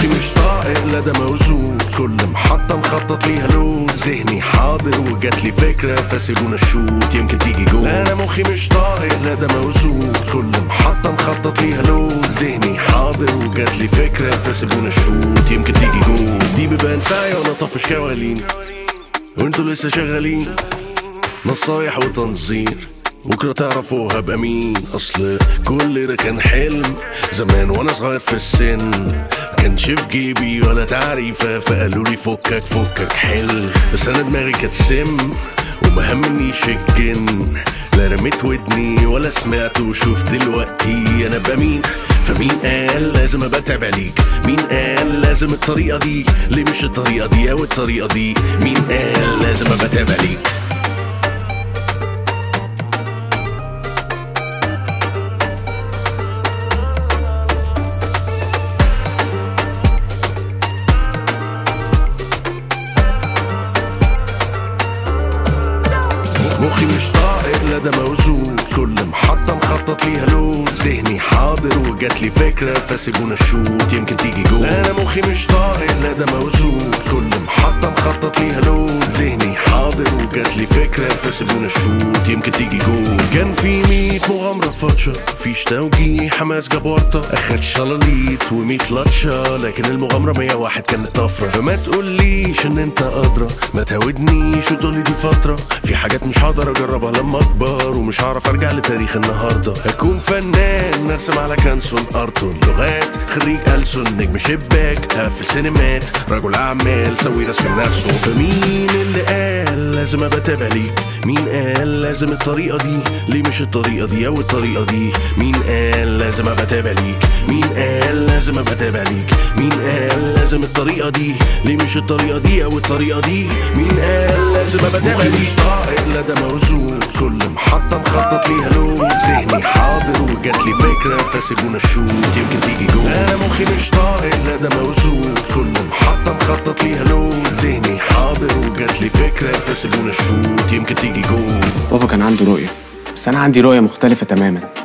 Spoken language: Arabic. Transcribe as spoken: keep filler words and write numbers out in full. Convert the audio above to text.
مخي مش طائق لا ده موجود، كل محطة مخطط ليها لون، ذهني حاضر وجاتلي فكرة فسيبونا الشوت يمكن تيجي جول. انا مخي مش طائق لا ده موجود، كل محطة مخطط ليها لون، ذهني حاضر وجاتلي فكرة فسيبونا الشوت يمكن تيجي جول. دي بيبان ساعي وانا طفش كوالين وانتوا لسه شغالين نصايح وتنظير، بكرة تعرفوا هبقى مين. اصل كل ده كان حلم زمان وانا صغير في السن، كانش في جيبي ولا تعريفة فقالوا لي فكك فكك حل، بس انا دماغي كانت سم وما همنيش الجن، لا رميت ودني ولا سمعت وشوف دلوقتي انا بقى مين. فمين قال لازم ابقى تابع ليك؟ مين قال لازم الطريقة دي؟ ليه مش الطريقة دي او الطريقة دي؟ مين قال لازم ابقى تابع ليك؟ مخي مش طائق لا ده موجود، كل محطة مخطط ليها لون، ذهني حاضر وجاتلي فكرة فسيبونا الشوت يمكن تيجي جول. انا مخي مش طائق لا ده موجود، كل محطة مخطط ليها لون، ذهني حاضر وجاتلي فكرة فسيبونا الشوت يمكن تيجي جول. كان في ميت مغامرة فاتشة، فيش توجيه حماس جاب ورطة، اخد شلاليت وميت لطشة، لكن المغامرة مية واحد كانت طفرة. فما تقوليش ان انت ادرى، ما تهودنيش وتقولي دي فترة، في حاجات مش هقدر اجربها لما اكبر ومش هعرف ارجع لتاريخ النهارده. هكون فنان نرسم على كانسون ارتون لغات، خريج ألسن نجم شباك، هقفل سينمات، رجل اعمال سوي رسم نفسه. فمين اللي قال لازم ابقى تابع ليك؟ مين قال لازم الطريقه دي؟ ليه مش الطريقه دي او الطريقه دي؟ مين قال لازم ابقى تابع ليك؟ مين قال لازم ابقى تابع ليك؟ مين قال لازم الطريقه دي؟ ليه مش الطريقه دي او الطريقه دي؟ مين قال لازم ابقى تابع ليك؟ مش طائق لا ده موجود، كل محطة مخطط ليها لون، ذهني حاضر وجاتلي فكرة فسيبونا الشوت يمكن تيجي جول. انا مخي مش طائق لا ده موجود، كل محطة مخطط ليها لون، ذهني حاضر وجاتلي فكرة فسيبونا الشوت يمكن تيجي جول. بابا كان عنده رؤية، بس انا عندي رؤية مختلفة تماما.